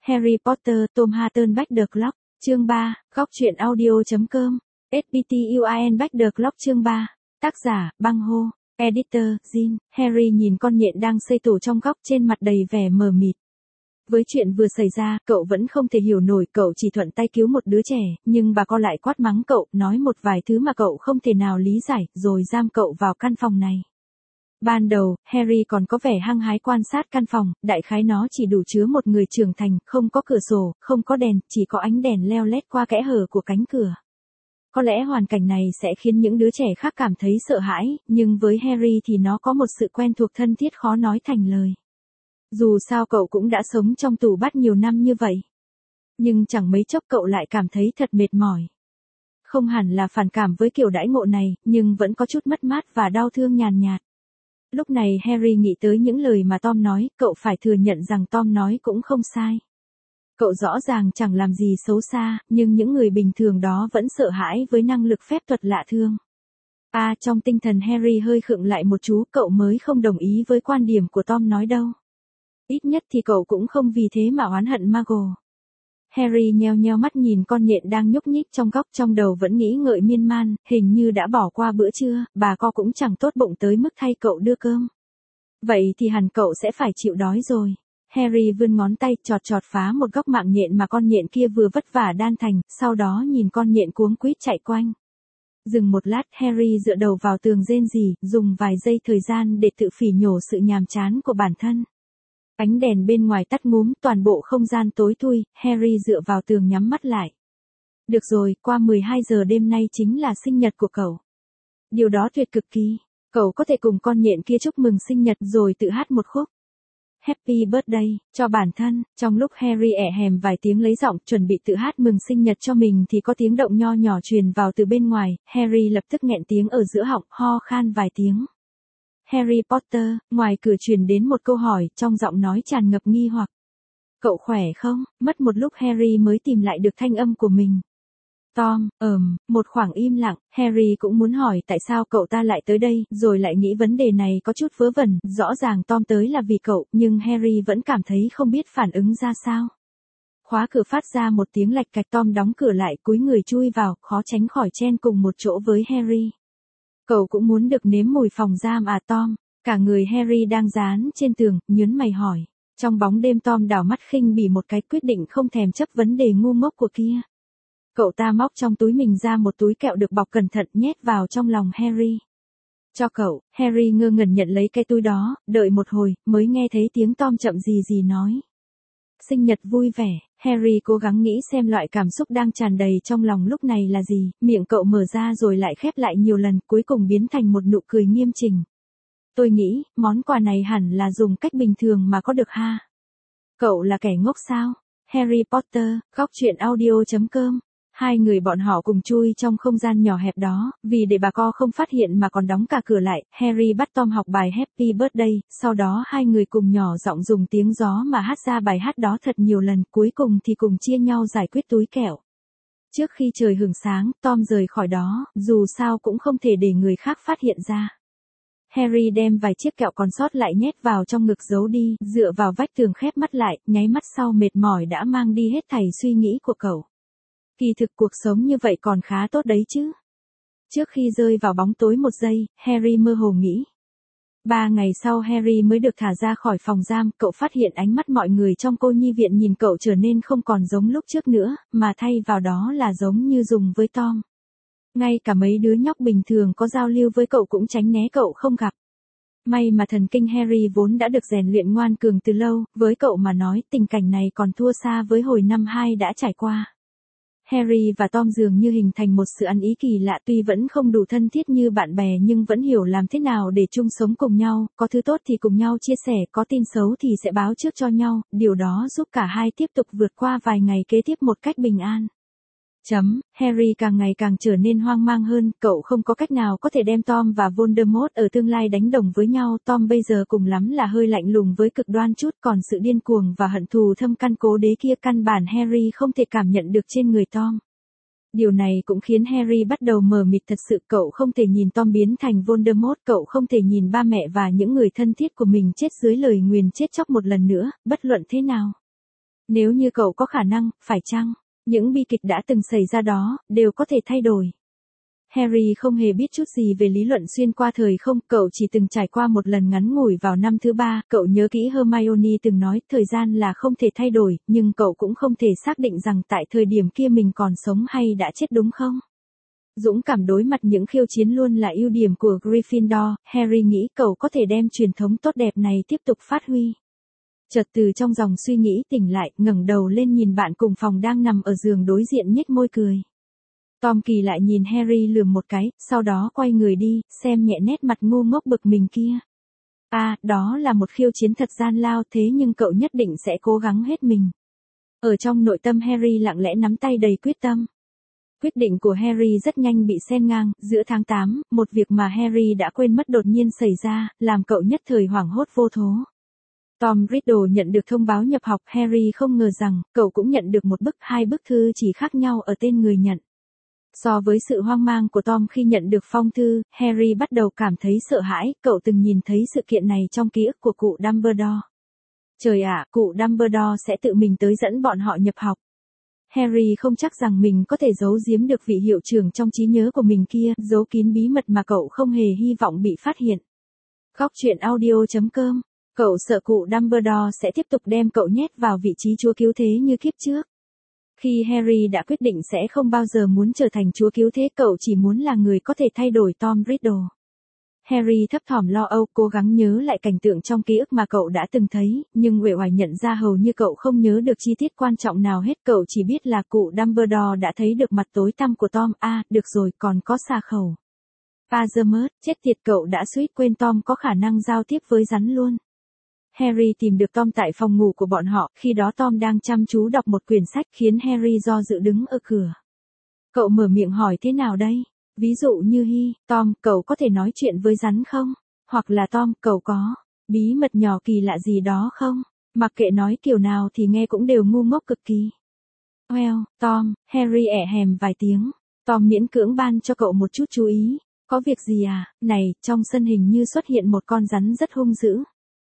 Harry Potter, Tom Hatten Back the Clock, chương 3, góc truyện audio.com, SPTUIN Back the Clock chương 3, tác giả, Băng Hô, editor, Jin. Harry nhìn con nhện đang xây tổ trong góc, trên mặt đầy vẻ mờ mịt. Với chuyện vừa xảy ra, cậu vẫn không thể hiểu nổi, cậu chỉ thuận tay cứu một đứa trẻ, nhưng bà con lại quát mắng cậu, nói một vài thứ mà cậu không thể nào lý giải, rồi giam cậu vào căn phòng này. Ban đầu, Harry còn có vẻ hăng hái quan sát căn phòng, đại khái nó chỉ đủ chứa một người trưởng thành, không có cửa sổ, không có đèn, chỉ có ánh đèn leo lét qua kẽ hở của cánh cửa. Có lẽ hoàn cảnh này sẽ khiến những đứa trẻ khác cảm thấy sợ hãi, nhưng với Harry thì nó có một sự quen thuộc thân thiết khó nói thành lời. Dù sao cậu cũng đã sống trong tù bắt nhiều năm như vậy. Nhưng chẳng mấy chốc cậu lại cảm thấy thật mệt mỏi. Không hẳn là phản cảm với kiểu đãi ngộ này, nhưng vẫn có chút mất mát và đau thương nhàn nhạt. Lúc này Harry nghĩ tới những lời mà Tom nói, cậu phải thừa nhận rằng Tom nói cũng không sai. Cậu rõ ràng chẳng làm gì xấu xa, nhưng những người bình thường đó vẫn sợ hãi với năng lực phép thuật lạ thường. Trong tinh thần Harry hơi khựng lại một chút, cậu mới không đồng ý với quan điểm của Tom nói đâu. Ít nhất thì cậu cũng không vì thế mà oán hận Muggle. Harry nheo nheo mắt nhìn con nhện đang nhúc nhích trong góc, trong đầu vẫn nghĩ ngợi miên man, hình như đã bỏ qua bữa trưa, bà co cũng chẳng tốt bụng tới mức thay cậu đưa cơm. Vậy thì hẳn cậu sẽ phải chịu đói rồi. Harry vươn ngón tay chọt chọt phá một góc mạng nhện mà con nhện kia vừa vất vả đan thành, sau đó nhìn con nhện cuống quýt chạy quanh. Dừng một lát, Harry dựa đầu vào tường rên rỉ, dùng vài giây thời gian để tự phỉ nhổ sự nhàm chán của bản thân. Ánh đèn bên ngoài tắt ngúm, toàn bộ không gian tối thui, Harry dựa vào tường nhắm mắt lại. Được rồi, qua 12 giờ đêm nay chính là sinh nhật của cậu. Điều đó tuyệt cực kỳ. Cậu có thể cùng con nhện kia chúc mừng sinh nhật rồi tự hát một khúc Happy Birthday cho bản thân. Trong lúc Harry ẻ hèm vài tiếng lấy giọng chuẩn bị tự hát mừng sinh nhật cho mình thì có tiếng động nho nhỏ truyền vào từ bên ngoài. Harry lập tức nghẹn tiếng ở giữa họng, ho khan vài tiếng. Harry Potter, ngoài cửa truyền đến một câu hỏi, trong giọng nói tràn ngập nghi hoặc. Cậu khỏe không? Mất một lúc Harry mới tìm lại được thanh âm của mình. Tom, một khoảng im lặng, Harry cũng muốn hỏi tại sao cậu ta lại tới đây, rồi lại nghĩ vấn đề này có chút vớ vẩn, rõ ràng Tom tới là vì cậu, nhưng Harry vẫn cảm thấy không biết phản ứng ra sao. Khóa cửa phát ra một tiếng lạch cạch, Tom đóng cửa lại, cúi người chui vào, khó tránh khỏi chen cùng một chỗ với Harry. Cậu cũng muốn được nếm mùi phòng giam Tom? Cả người Harry đang dán trên tường, nhớn mày hỏi. Trong bóng đêm Tom đảo mắt khinh bỉ một cái, quyết định không thèm chấp vấn đề ngu ngốc của kia. Cậu ta móc trong túi mình ra một túi kẹo được bọc cẩn thận, nhét vào trong lòng Harry. Cho cậu. Harry ngơ ngẩn nhận lấy cái túi đó, đợi một hồi, mới nghe thấy tiếng Tom chậm gì nói. Sinh nhật vui vẻ. Harry cố gắng nghĩ xem loại cảm xúc đang tràn đầy trong lòng lúc này là gì, miệng cậu mở ra rồi lại khép lại nhiều lần, cuối cùng biến thành một nụ cười nghiêm chỉnh. Tôi nghĩ, món quà này hẳn là dùng cách bình thường mà có được ha. Cậu là kẻ ngốc sao? Harry Potter, góc truyện audio.com. Hai người bọn họ cùng chui trong không gian nhỏ hẹp đó, vì để bà co không phát hiện mà còn đóng cả cửa lại, Harry bắt Tom học bài Happy Birthday, sau đó hai người cùng nhỏ giọng dùng tiếng gió mà hát ra bài hát đó thật nhiều lần, cuối cùng thì cùng chia nhau giải quyết túi kẹo. Trước khi trời hửng sáng, Tom rời khỏi đó, dù sao cũng không thể để người khác phát hiện ra. Harry đem vài chiếc kẹo còn sót lại nhét vào trong ngực giấu đi, dựa vào vách tường khép mắt lại, nháy mắt sau mệt mỏi đã mang đi hết thảy suy nghĩ của cậu. Kỳ thực cuộc sống như vậy còn khá tốt đấy chứ. Trước khi rơi vào bóng tối một giây, Harry mơ hồ nghĩ. 3 ngày sau Harry mới được thả ra khỏi phòng giam, cậu phát hiện ánh mắt mọi người trong cô nhi viện nhìn cậu trở nên không còn giống lúc trước nữa, mà thay vào đó là giống như dùng với Tom. Ngay cả mấy đứa nhóc bình thường có giao lưu với cậu cũng tránh né cậu không gặp. May mà thần kinh Harry vốn đã được rèn luyện ngoan cường từ lâu, với cậu mà nói tình cảnh này còn thua xa với hồi năm 2 đã trải qua. Harry và Tom dường như hình thành một sự ăn ý kỳ lạ, tuy vẫn không đủ thân thiết như bạn bè nhưng vẫn hiểu làm thế nào để chung sống cùng nhau, có thứ tốt thì cùng nhau chia sẻ, có tin xấu thì sẽ báo trước cho nhau, điều đó giúp cả hai tiếp tục vượt qua vài ngày kế tiếp một cách bình an. Harry càng ngày càng trở nên hoang mang hơn, cậu không có cách nào có thể đem Tom và Voldemort ở tương lai đánh đồng với nhau, Tom bây giờ cùng lắm là hơi lạnh lùng với cực đoan chút, còn sự điên cuồng và hận thù thâm căn cố đế kia căn bản Harry không thể cảm nhận được trên người Tom. Điều này cũng khiến Harry bắt đầu mờ mịt thật sự, cậu không thể nhìn Tom biến thành Voldemort, cậu không thể nhìn ba mẹ và những người thân thiết của mình chết dưới lời nguyền chết chóc một lần nữa, bất luận thế nào. Nếu như cậu có khả năng, phải chăng, những bi kịch đã từng xảy ra đó, đều có thể thay đổi. Harry không hề biết chút gì về lý luận xuyên qua thời không, cậu chỉ từng trải qua một lần ngắn ngủi vào năm thứ 3, cậu nhớ kỹ Hermione từng nói thời gian là không thể thay đổi, nhưng cậu cũng không thể xác định rằng tại thời điểm kia mình còn sống hay đã chết đúng không? Dũng cảm đối mặt những khiêu chiến luôn là ưu điểm của Gryffindor, Harry nghĩ cậu có thể đem truyền thống tốt đẹp này tiếp tục phát huy. Chợt từ trong dòng suy nghĩ tỉnh lại, ngẩng đầu lên nhìn bạn cùng phòng đang nằm ở giường đối diện nhếch môi cười. Tom kỳ lại nhìn Harry lườm một cái, sau đó quay người đi, xem nhẹ nét mặt ngu ngốc bực mình kia. Đó là một khiêu chiến thật gian lao thế nhưng cậu nhất định sẽ cố gắng hết mình. Ở trong nội tâm Harry lặng lẽ nắm tay đầy quyết tâm. Quyết định của Harry rất nhanh bị xen ngang, giữa tháng 8, một việc mà Harry đã quên mất đột nhiên xảy ra, làm cậu nhất thời hoảng hốt vô thố. Tom Riddle nhận được thông báo nhập học, Harry không ngờ rằng, cậu cũng nhận được hai bức thư chỉ khác nhau ở tên người nhận. So với sự hoang mang của Tom khi nhận được phong thư, Harry bắt đầu cảm thấy sợ hãi, cậu từng nhìn thấy sự kiện này trong ký ức của cụ Dumbledore. Trời ạ, cụ Dumbledore sẽ tự mình tới dẫn bọn họ nhập học. Harry không chắc rằng mình có thể giấu giếm được vị hiệu trưởng trong trí nhớ của mình kia, giấu kín bí mật mà cậu không hề hy vọng bị phát hiện. Góc truyện audio.com. Cậu sợ cụ Dumbledore sẽ tiếp tục đem cậu nhét vào vị trí chúa cứu thế như kiếp trước. Khi Harry đã quyết định sẽ không bao giờ muốn trở thành chúa cứu thế, cậu chỉ muốn là người có thể thay đổi Tom Riddle. Harry thấp thỏm lo âu, cố gắng nhớ lại cảnh tượng trong ký ức mà cậu đã từng thấy, nhưng uể oải nhận ra hầu như cậu không nhớ được chi tiết quan trọng nào hết, cậu chỉ biết là cụ Dumbledore đã thấy được mặt tối tăm của Tom, được rồi, còn có xà khẩu. Pajamas, chết tiệt, cậu đã suýt quên Tom có khả năng giao tiếp với rắn luôn. Harry tìm được Tom tại phòng ngủ của bọn họ, khi đó Tom đang chăm chú đọc một quyển sách khiến Harry do dự đứng ở cửa. Cậu mở miệng hỏi thế nào đây? Ví dụ như Tom, cậu có thể nói chuyện với rắn không? Hoặc là Tom, cậu có bí mật nhỏ kỳ lạ gì đó không? Mặc kệ nói kiểu nào thì nghe cũng đều ngu ngốc cực kỳ. Well, Tom, Harry ẻ hèm vài tiếng. Tom miễn cưỡng ban cho cậu một chút chú ý. Có việc gì à? Này, trong sân hình như xuất hiện một con rắn rất hung dữ.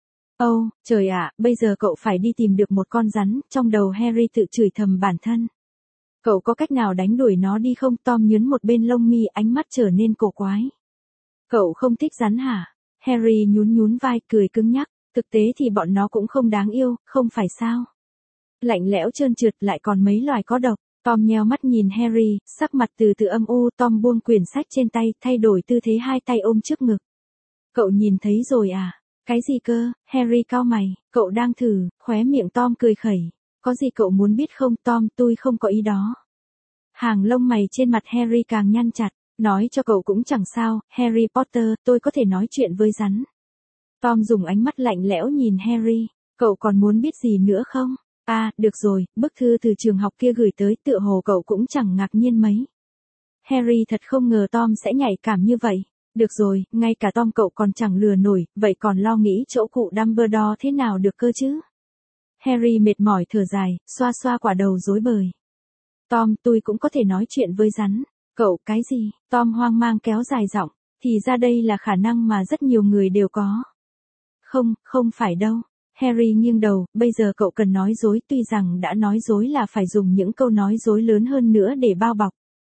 Trời ạ, bây giờ cậu phải đi tìm được một con rắn, trong đầu Harry tự chửi thầm bản thân. Cậu có cách nào đánh đuổi nó đi không? Tom nhướng một bên lông mi, ánh mắt trở nên cổ quái. Cậu không thích rắn hả? Harry nhún vai, cười cứng nhắc, thực tế thì bọn nó cũng không đáng yêu, không phải sao? Lạnh lẽo trơn trượt lại còn mấy loài có độc. Tom nheo mắt nhìn Harry, sắc mặt từ từ âm u, Tom buông quyển sách trên tay, thay đổi tư thế hai tay ôm trước ngực. Cậu nhìn thấy rồi à? Cái gì cơ? Harry cau mày, cậu đang thử, khóe miệng Tom cười khẩy. Có gì cậu muốn biết không Tom, tôi không có ý đó. Hàng lông mày trên mặt Harry càng nhăn chặt, nói cho cậu cũng chẳng sao, Harry Potter, tôi có thể nói chuyện với rắn. Tom dùng ánh mắt lạnh lẽo nhìn Harry, cậu còn muốn biết gì nữa không? Được rồi, bức thư từ trường học kia gửi tới, tựa hồ cậu cũng chẳng ngạc nhiên mấy. Harry thật không ngờ Tom sẽ nhạy cảm như vậy. Được rồi, ngay cả Tom cậu còn chẳng lừa nổi, vậy còn lo nghĩ chỗ cụ Dumbledore thế nào được cơ chứ? Harry mệt mỏi thở dài, xoa xoa quả đầu rối bời. Tom, tôi cũng có thể nói chuyện với rắn. Cậu, cái gì? Tom hoang mang kéo dài giọng, thì ra đây là khả năng mà rất nhiều người đều có. Không phải đâu. Harry nghiêng đầu, bây giờ cậu cần nói dối, tuy rằng đã nói dối là phải dùng những câu nói dối lớn hơn nữa để bao bọc.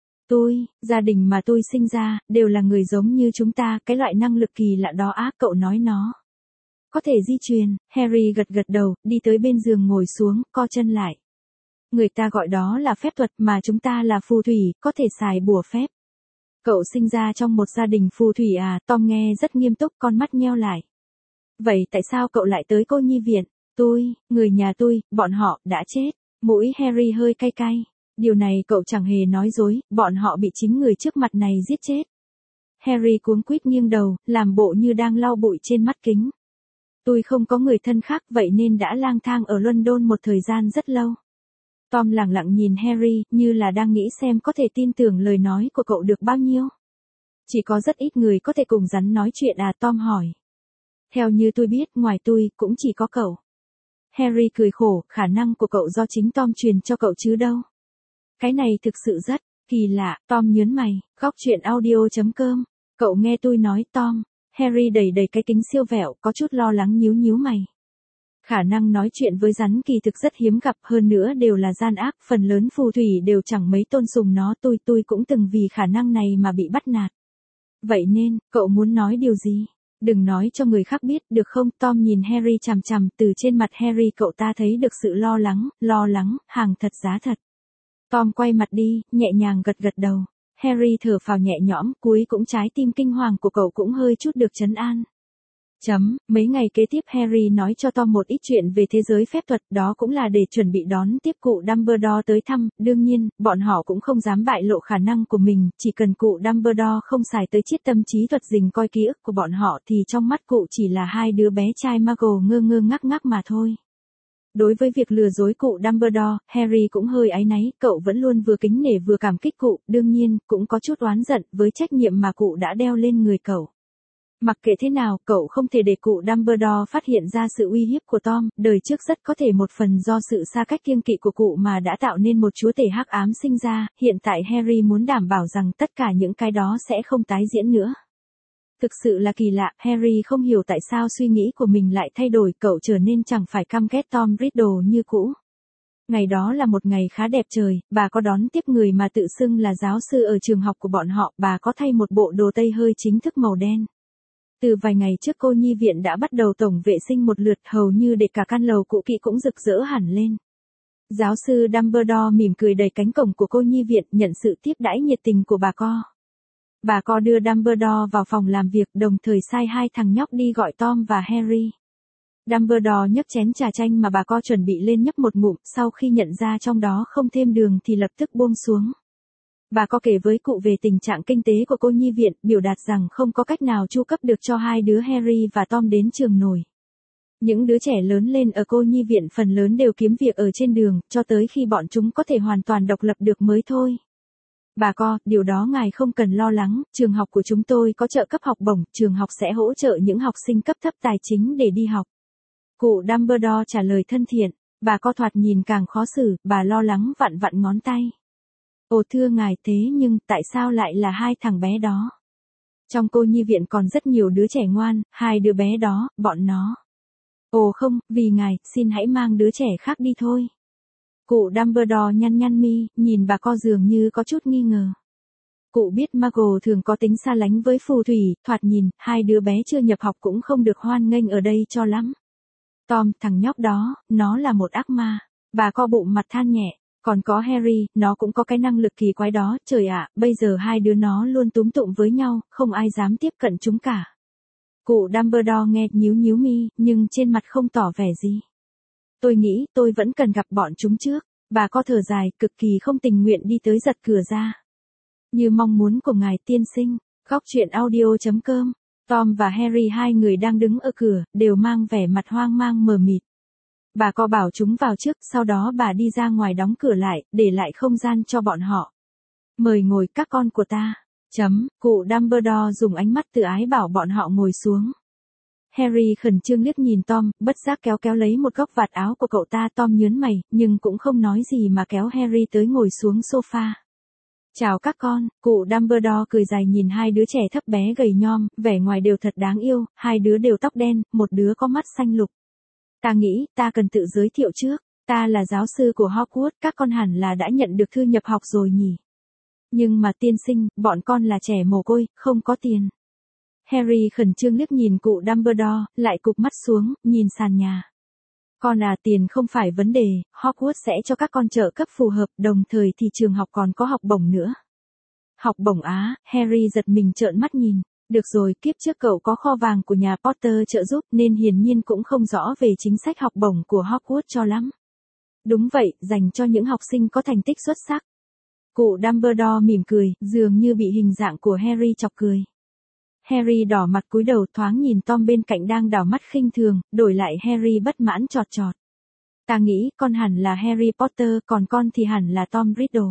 Gia đình mà tôi sinh ra, đều là người giống như chúng ta, cái loại năng lực kỳ lạ đó cậu nói nó có thể di truyền. Harry gật đầu, đi tới bên giường ngồi xuống, co chân lại. Người ta gọi đó là phép thuật, mà chúng ta là phù thủy, có thể xài bùa phép. Cậu sinh ra trong một gia đình phù thủy à? Tom nghe rất nghiêm túc, con mắt nheo lại. Vậy tại sao cậu lại tới cô nhi viện? Người nhà tôi, bọn họ đã chết. Mũi Harry hơi cay cay. Điều này cậu chẳng hề nói dối, bọn họ bị chính người trước mặt này giết chết. Harry cuống quýt nghiêng đầu, làm bộ như đang lau bụi trên mắt kính. Tôi không có người thân khác, vậy nên đã lang thang ở London một thời gian rất lâu. Tom lẳng lặng nhìn Harry, như là đang nghĩ xem có thể tin tưởng lời nói của cậu được bao nhiêu. Chỉ có rất ít người có thể cùng rắn nói chuyện Tom hỏi. Theo như tôi biết, ngoài tôi, cũng chỉ có cậu. Harry cười khổ, khả năng của cậu do chính Tom truyền cho cậu chứ đâu. Cái này thực sự rất kỳ lạ. Tom nhớn mày, góc truyện audio.com. Cậu nghe tôi nói Tom. Harry đẩy cái kính siêu vẹo, có chút lo lắng nhíu mày. Khả năng nói chuyện với rắn kỳ thực rất hiếm gặp, hơn nữa đều là gian ác, phần lớn phù thủy đều chẳng mấy tôn sùng nó, tôi cũng từng vì khả năng này mà bị bắt nạt. Vậy nên, cậu muốn nói điều gì? Đừng nói cho người khác biết, được không? Tom nhìn Harry chằm chằm, từ trên mặt Harry cậu ta thấy được sự lo lắng, hàng thật giá thật. Tom quay mặt đi, nhẹ nhàng gật gật đầu. Harry thở phào nhẹ nhõm, cuối cũng trái tim kinh hoàng của cậu cũng hơi chút được trấn an. Mấy ngày kế tiếp Harry nói cho Tom một ít chuyện về thế giới phép thuật, đó cũng là để chuẩn bị đón tiếp cụ Dumbledore tới thăm, đương nhiên, bọn họ cũng không dám bại lộ khả năng của mình, chỉ cần cụ Dumbledore không xài tới chiết tâm trí thuật dình coi ký ức của bọn họ thì trong mắt cụ chỉ là hai đứa bé trai Muggle ngơ ngơ ngác ngác mà thôi. Đối với việc lừa dối cụ Dumbledore, Harry cũng hơi áy náy, cậu vẫn luôn vừa kính nể vừa cảm kích cụ, đương nhiên, cũng có chút oán giận với trách nhiệm mà cụ đã đeo lên người cậu. Mặc kệ thế nào, cậu không thể để cụ Dumbledore phát hiện ra sự uy hiếp của Tom, đời trước rất có thể một phần do sự xa cách kiêng kỵ của cụ mà đã tạo nên một chúa tể hắc ám sinh ra, hiện tại Harry muốn đảm bảo rằng tất cả những cái đó sẽ không tái diễn nữa. Thực sự là kỳ lạ, Harry không hiểu tại sao suy nghĩ của mình lại thay đổi, cậu trở nên chẳng phải căm ghét Tom Riddle như cũ. Ngày đó là một ngày khá đẹp trời, bà có đón tiếp người mà tự xưng là giáo sư ở trường học của bọn họ, bà có thay một bộ đồ tây hơi chính thức màu đen. Từ vài ngày trước cô nhi viện đã bắt đầu tổng vệ sinh một lượt, hầu như để cả căn lầu cũ kỹ cũng rực rỡ hẳn lên. Giáo sư Dumbledore mỉm cười đẩy cánh cổng của cô nhi viện, nhận sự tiếp đãi nhiệt tình của bà co. Bà co đưa Dumbledore vào phòng làm việc, đồng thời sai hai thằng nhóc đi gọi Tom và Harry. Dumbledore nhấc chén trà chanh mà bà co chuẩn bị lên nhấp một ngụm, sau khi nhận ra trong đó không thêm đường thì lập tức buông xuống. Bà có kể với cụ về tình trạng kinh tế của cô nhi viện, biểu đạt rằng không có cách nào chu cấp được cho hai đứa Harry và Tom đến trường nổi. Những đứa trẻ lớn lên ở cô nhi viện phần lớn đều kiếm việc ở trên đường, cho tới khi bọn chúng có thể hoàn toàn độc lập được mới thôi. Bà co, điều đó ngài không cần lo lắng, trường học của chúng tôi có trợ cấp học bổng, trường học sẽ hỗ trợ những học sinh cấp thấp tài chính để đi học. Cụ Dumbledore trả lời thân thiện, bà co thoạt nhìn càng khó xử, bà lo lắng vặn vặn ngón tay. Ồ thưa ngài, thế nhưng tại sao lại là hai thằng bé đó? Trong cô nhi viện còn rất nhiều đứa trẻ ngoan, hai đứa bé đó, bọn nó. Ồ không, vì ngài, xin hãy mang đứa trẻ khác đi thôi. Cụ Dumbledore nhăn nhăn mi, nhìn bà co dường như có chút nghi ngờ. Cụ biết Muggle thường có tính xa lánh với phù thủy, thoạt nhìn, hai đứa bé chưa nhập học cũng không được hoan nghênh ở đây cho lắm. Tom, thằng nhóc đó, nó là một ác ma. Bà co bụng mặt than nhẹ. Còn có Harry, nó cũng có cái năng lực kỳ quái đó, trời ạ, bây giờ hai đứa nó luôn túm tụm với nhau, không ai dám tiếp cận chúng cả. Cụ Dumbledore nghe nhíu nhíu mi, nhưng trên mặt không tỏ vẻ gì. Tôi nghĩ tôi vẫn cần gặp bọn chúng trước. Bà co thở dài, cực kỳ không tình nguyện đi tới giật cửa ra. Như mong muốn của ngài tiên sinh, góc truyện audio.com. Tom và Harry hai người đang đứng ở cửa, đều mang vẻ mặt hoang mang mờ mịt. Bà co bảo chúng vào trước, sau đó bà đi ra ngoài đóng cửa lại, để lại không gian cho bọn họ. Mời ngồi các con của ta. Cụ Dumbledore dùng ánh mắt tự ái bảo bọn họ ngồi xuống. Harry khẩn trương liếc nhìn Tom, bất giác kéo lấy một góc vạt áo của cậu ta. Tom nhớn mày, nhưng cũng không nói gì mà kéo Harry tới ngồi xuống sofa. Chào các con, cụ Dumbledore cười dài nhìn hai đứa trẻ thấp bé gầy nhom, vẻ ngoài đều thật đáng yêu, hai đứa đều tóc đen, một đứa có mắt xanh lục. Ta nghĩ, ta cần tự giới thiệu trước, ta là giáo sư của Hogwarts, các con hẳn là đã nhận được thư nhập học rồi nhỉ. Nhưng mà tiên sinh, bọn con là trẻ mồ côi, không có tiền. Harry khẩn trương liếc nhìn cụ Dumbledore, lại cụp mắt xuống, nhìn sàn nhà. Con à, tiền không phải vấn đề, Hogwarts sẽ cho các con trợ cấp phù hợp, đồng thời thì trường học còn có học bổng nữa. Học bổng á, Harry giật mình trợn mắt nhìn. Được rồi, kiếp trước cậu có kho vàng của nhà Potter trợ giúp nên hiển nhiên cũng không rõ về chính sách học bổng của Hogwarts cho lắm. Đúng vậy, dành cho những học sinh có thành tích xuất sắc. Cụ Dumbledore mỉm cười, dường như bị hình dạng của Harry chọc cười. Harry đỏ mặt cúi đầu thoáng nhìn Tom bên cạnh đang đảo mắt khinh thường, đổi lại Harry bất mãn chọt chọt. Ta nghĩ con hẳn là Harry Potter, còn con thì hẳn là Tom Riddle.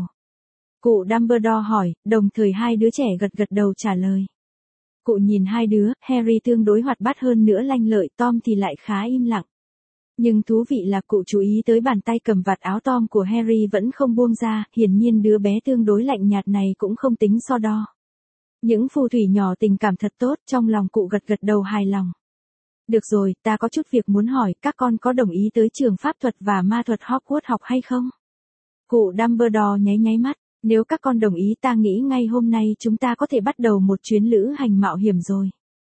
Cụ Dumbledore hỏi, đồng thời hai đứa trẻ gật gật đầu trả lời. Cụ nhìn hai đứa, Harry tương đối hoạt bát hơn nữa lanh lợi, Tom thì lại khá im lặng. Nhưng thú vị là cụ chú ý tới bàn tay cầm vạt áo Tom của Harry vẫn không buông ra, hiển nhiên đứa bé tương đối lạnh nhạt này cũng không tính so đo. Những phù thủy nhỏ tình cảm thật tốt, trong lòng cụ gật gật đầu hài lòng. Được rồi, ta có chút việc muốn hỏi, các con có đồng ý tới trường pháp thuật và ma thuật Hogwarts học hay không? Cụ Dumbledore nháy nháy mắt, nếu các con đồng ý ta nghĩ ngay hôm nay chúng ta có thể bắt đầu một chuyến lữ hành mạo hiểm rồi.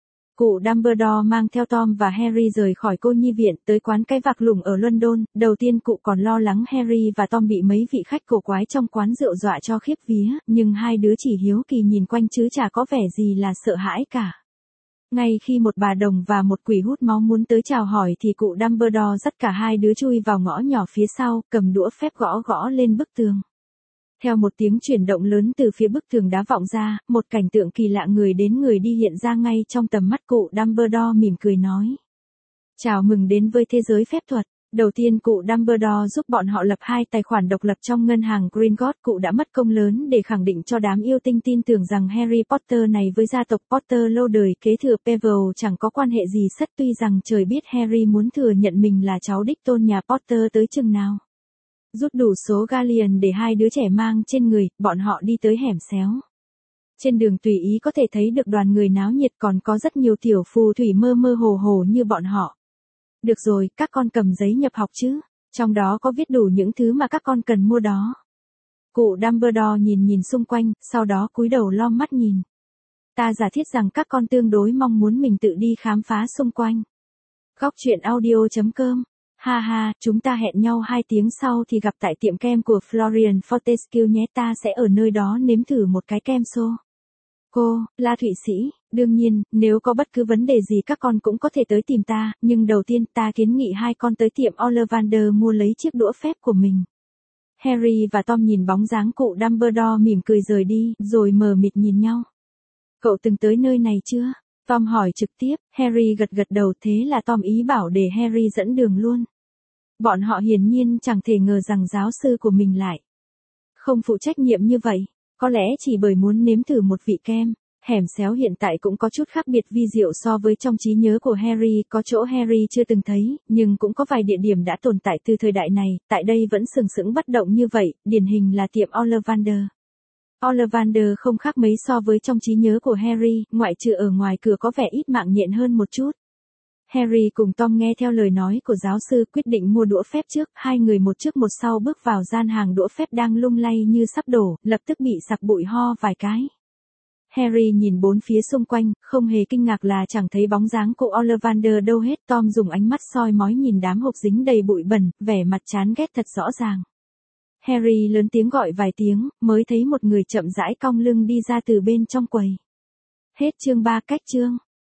Cụ Dumbledore mang theo Tom và Harry rời khỏi cô nhi viện tới quán cái vạc lủng ở London, đầu tiên cụ còn lo lắng Harry và Tom bị mấy vị khách cổ quái trong quán rượu dọa cho khiếp vía, nhưng hai đứa chỉ hiếu kỳ nhìn quanh chứ chả có vẻ gì là sợ hãi cả. Ngay khi một bà đồng và một quỷ hút máu muốn tới chào hỏi thì cụ Dumbledore dắt cả hai đứa chui vào ngõ nhỏ phía sau, cầm đũa phép gõ gõ lên bức tường. Theo một tiếng chuyển động lớn từ phía bức tường đá vọng ra, một cảnh tượng kỳ lạ người đến người đi hiện ra ngay trong tầm mắt cụ Dumbledore mỉm cười nói. Chào mừng đến với thế giới phép thuật. Đầu tiên cụ Dumbledore giúp bọn họ lập 2 tài khoản độc lập trong ngân hàng Gringotts. Cụ đã mất công lớn để khẳng định cho đám yêu tinh tin tưởng rằng Harry Potter này với gia tộc Potter lâu đời kế thừa Peebles chẳng có quan hệ gì sất, tuy rằng trời biết Harry muốn thừa nhận mình là cháu đích tôn nhà Potter tới chừng nào. Rút đủ số galleon để hai đứa trẻ mang trên người, bọn họ đi tới hẻm xéo. Trên đường tùy ý có thể thấy được đoàn người náo nhiệt, còn có rất nhiều tiểu phù thủy mơ mơ hồ hồ như bọn họ. Được rồi, các con cầm giấy nhập học chứ, trong đó có viết đủ những thứ mà các con cần mua đó. Cụ Dumbledore nhìn xung quanh, sau đó cúi đầu lom mắt nhìn. Ta giả thiết rằng các con tương đối mong muốn mình tự đi khám phá xung quanh. Góc truyện audio.com. Ha ha, chúng ta hẹn nhau 2 tiếng sau thì gặp tại tiệm kem của Florian Fortescue nhé, ta sẽ ở nơi đó nếm thử một cái kem xô. Cô, La Thụy Sĩ, đương nhiên, nếu có bất cứ vấn đề gì các con cũng có thể tới tìm ta, nhưng đầu tiên ta kiến nghị hai con tới tiệm Ollivander mua lấy chiếc đũa phép của mình. Harry và Tom nhìn bóng dáng cụ Dumbledore mỉm cười rời đi, rồi mờ mịt nhìn nhau. Cậu từng tới nơi này chưa? Tom hỏi trực tiếp, Harry gật gật đầu, thế là Tom ý bảo để Harry dẫn đường luôn. Bọn họ hiển nhiên chẳng thể ngờ rằng giáo sư của mình lại không phụ trách nhiệm như vậy, có lẽ chỉ bởi muốn nếm thử một vị kem. Hẻm xéo hiện tại cũng có chút khác biệt vi diệu so với trong trí nhớ của Harry, có chỗ Harry chưa từng thấy, nhưng cũng có vài địa điểm đã tồn tại từ thời đại này, tại đây vẫn sừng sững bất động như vậy, điển hình là tiệm Ollivander. Ollivander không khác mấy so với trong trí nhớ của Harry, ngoại trừ ở ngoài cửa có vẻ ít mạng nhện hơn một chút. Harry cùng Tom nghe theo lời nói của giáo sư quyết định mua đũa phép trước, hai người một trước một sau bước vào gian hàng đũa phép đang lung lay như sắp đổ, lập tức bị sặc bụi ho vài cái. Harry nhìn bốn phía xung quanh, không hề kinh ngạc là chẳng thấy bóng dáng cụ Ollivander đâu hết. Tom dùng ánh mắt soi mói nhìn đám hộp dính đầy bụi bẩn, vẻ mặt chán ghét thật rõ ràng. Harry lớn tiếng gọi vài tiếng, mới thấy một người chậm rãi cong lưng đi ra từ bên trong quầy. Hết chương 3 cách chương.